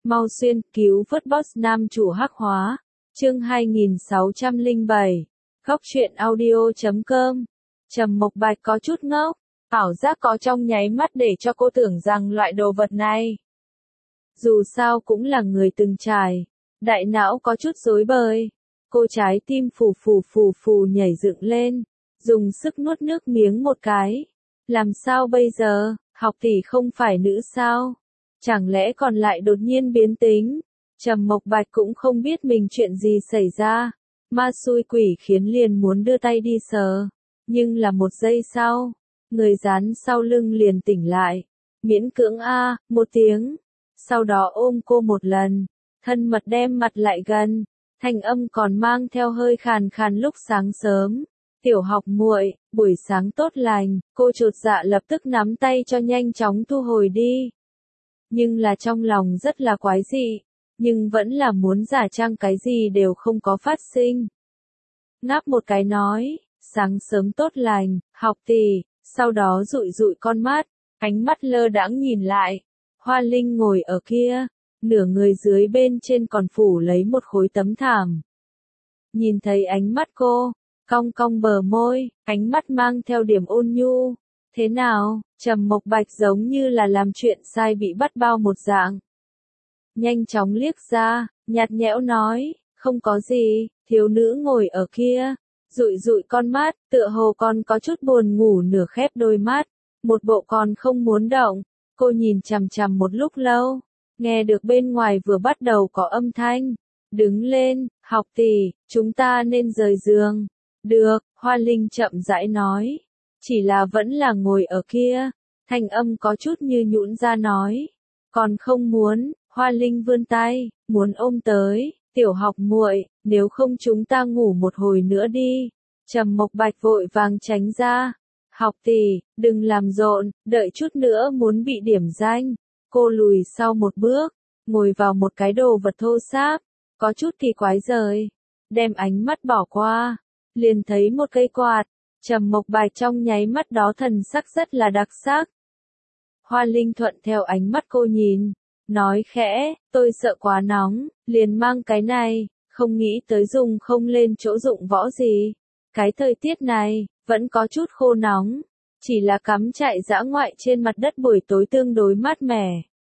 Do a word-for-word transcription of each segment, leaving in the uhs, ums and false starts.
Mau xuyên, cứu vớt boss nam chủ hắc hóa. Chương hai nghìn sáu trăm lẻ bảy. Góc truyện audio chấm com. Trầm Mộc Bạch có chút ngốc, ảo giác có trong nháy mắt để cho cô tưởng rằng loại đồ vật này. Dù sao cũng là người từng trải, đại não có chút rối bời. Cô trái tim phù phù phù phù nhảy dựng lên, dùng sức nuốt nước miếng một cái. Làm sao bây giờ, học tỷ không phải nữ sao? Chẳng lẽ còn lại đột nhiên biến tính? Trầm Mộc Bạch cũng không biết mình chuyện gì xảy ra. Ma xui quỷ khiến liền muốn đưa tay đi sờ. Nhưng là một giây sau, người dán sau lưng liền tỉnh lại. Miễn cưỡng a, một tiếng. Sau đó ôm cô một lần, thân mật đem mặt lại gần. Thanh âm còn mang theo hơi khàn khàn lúc sáng sớm. Tiểu học muội, buổi sáng tốt lành. Cô chột dạ lập tức nắm tay cho nhanh chóng thu hồi đi. Nhưng là trong lòng rất là quái dị, nhưng vẫn là muốn giả trang cái gì đều không có phát sinh. Ngáp một cái nói, sáng sớm tốt lành, học tỷ, sau đó dụi dụi con mắt, ánh mắt lơ đãng nhìn lại. Hoa Linh ngồi ở kia, nửa người dưới bên trên còn phủ lấy một khối tấm thảm. Nhìn thấy ánh mắt cô, cong cong bờ môi, ánh mắt mang theo điểm ôn nhu. Thế nào, Trầm Mộc Bạch giống như là làm chuyện sai bị bắt bao một dạng. Nhanh chóng liếc ra, nhạt nhẽo nói, không có gì, thiếu nữ ngồi ở kia, dụi dụi con mắt, tựa hồ còn có chút buồn ngủ nửa khép đôi mắt, một bộ còn không muốn động. Cô nhìn chằm chằm một lúc lâu, nghe được bên ngoài vừa bắt đầu có âm thanh. Đứng lên, học tỷ, chúng ta nên rời giường. Được, Hoa Linh chậm rãi nói. Chỉ là vẫn là ngồi ở kia, thanh âm có chút như nhũn ra nói. Còn không muốn, Hoa Linh vươn tay, muốn ôm tới, tiểu học muội, nếu không chúng ta ngủ một hồi nữa đi. Trầm Mộc Bạch vội vàng tránh ra. Học tỷ, đừng làm rộn, đợi chút nữa muốn bị điểm danh. Cô lùi sau một bước, ngồi vào một cái đồ vật thô ráp, có chút kỳ quái rời. Đem ánh mắt bỏ qua, liền thấy một cây quạt. Trầm Mộc Bạch trong nháy mắt đó thần sắc rất là đặc sắc. Hoa Linh thuận theo ánh mắt cô nhìn, nói khẽ, tôi sợ quá nóng, liền mang cái này, không nghĩ tới dùng không lên chỗ dụng võ gì. Cái thời tiết này, vẫn có chút khô nóng, chỉ là cắm trại dã ngoại trên mặt đất buổi tối tương đối mát mẻ.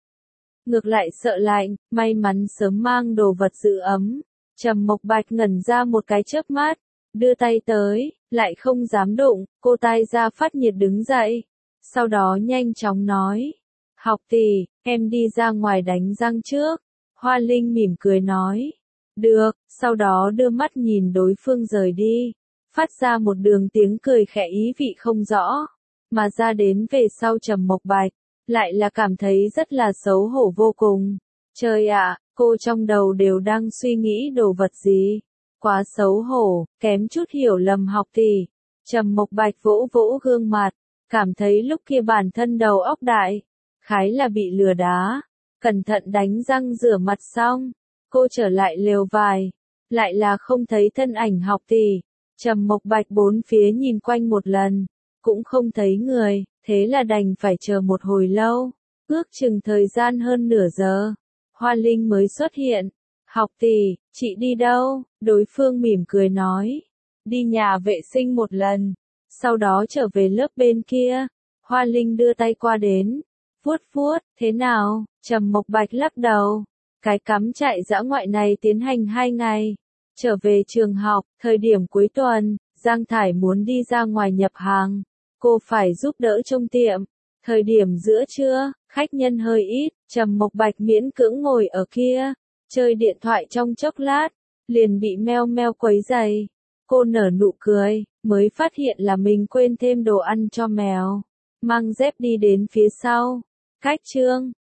Ngược lại sợ lạnh, may mắn sớm mang đồ vật giữ ấm. Trầm Mộc Bạch ngẩn ra một cái chớp mắt, đưa tay tới, lại không dám đụng, cô tay ra phát nhiệt đứng dậy. Sau đó nhanh chóng nói, học tỷ, em đi ra ngoài đánh răng trước. Hoa Linh mỉm cười nói, được, sau đó đưa mắt nhìn đối phương rời đi, phát ra một đường tiếng cười khẽ ý vị không rõ. Mà ra đến về sau Trầm Mộc Bạch, lại là cảm thấy rất là xấu hổ vô cùng. Trời ạ, cô trong đầu đều đang suy nghĩ đồ vật gì. Quá xấu hổ, kém chút hiểu lầm học tỷ. Trầm Mộc Bạch vỗ vỗ gương mặt, cảm thấy lúc kia bản thân đầu óc đại, khái là bị lừa đá. Cẩn thận đánh răng rửa mặt xong, cô trở lại lều vải, lại là không thấy thân ảnh học tỷ. Trầm Mộc Bạch bốn phía nhìn quanh một lần, cũng không thấy người, thế là đành phải chờ một hồi lâu, ước chừng thời gian hơn nửa giờ, Hoa Linh mới xuất hiện. Học tỷ, chị đi đâu? Đối phương mỉm cười nói. Đi nhà vệ sinh một lần, sau đó trở về lớp bên kia. Hoa Linh đưa tay qua đến, vuốt vuốt, thế nào? Trầm Mộc Bạch lắc đầu. Cái cắm trại dã ngoại này tiến hành hai ngày. Trở về trường học, thời điểm cuối tuần, Giang Thải muốn đi ra ngoài nhập hàng. Cô phải giúp đỡ trông tiệm. Thời điểm giữa trưa, khách nhân hơi ít, Trầm Mộc Bạch miễn cưỡng ngồi ở kia. Chơi điện thoại trong chốc lát, liền bị meo meo quấy rầy. Cô nở nụ cười, mới phát hiện là mình quên thêm đồ ăn cho mèo. Mang dép đi đến phía sau. Cách trương,